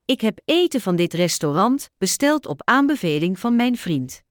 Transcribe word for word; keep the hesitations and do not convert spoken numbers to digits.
Ik heb eten van dit restaurant besteld op aanbeveling van mijn vriend.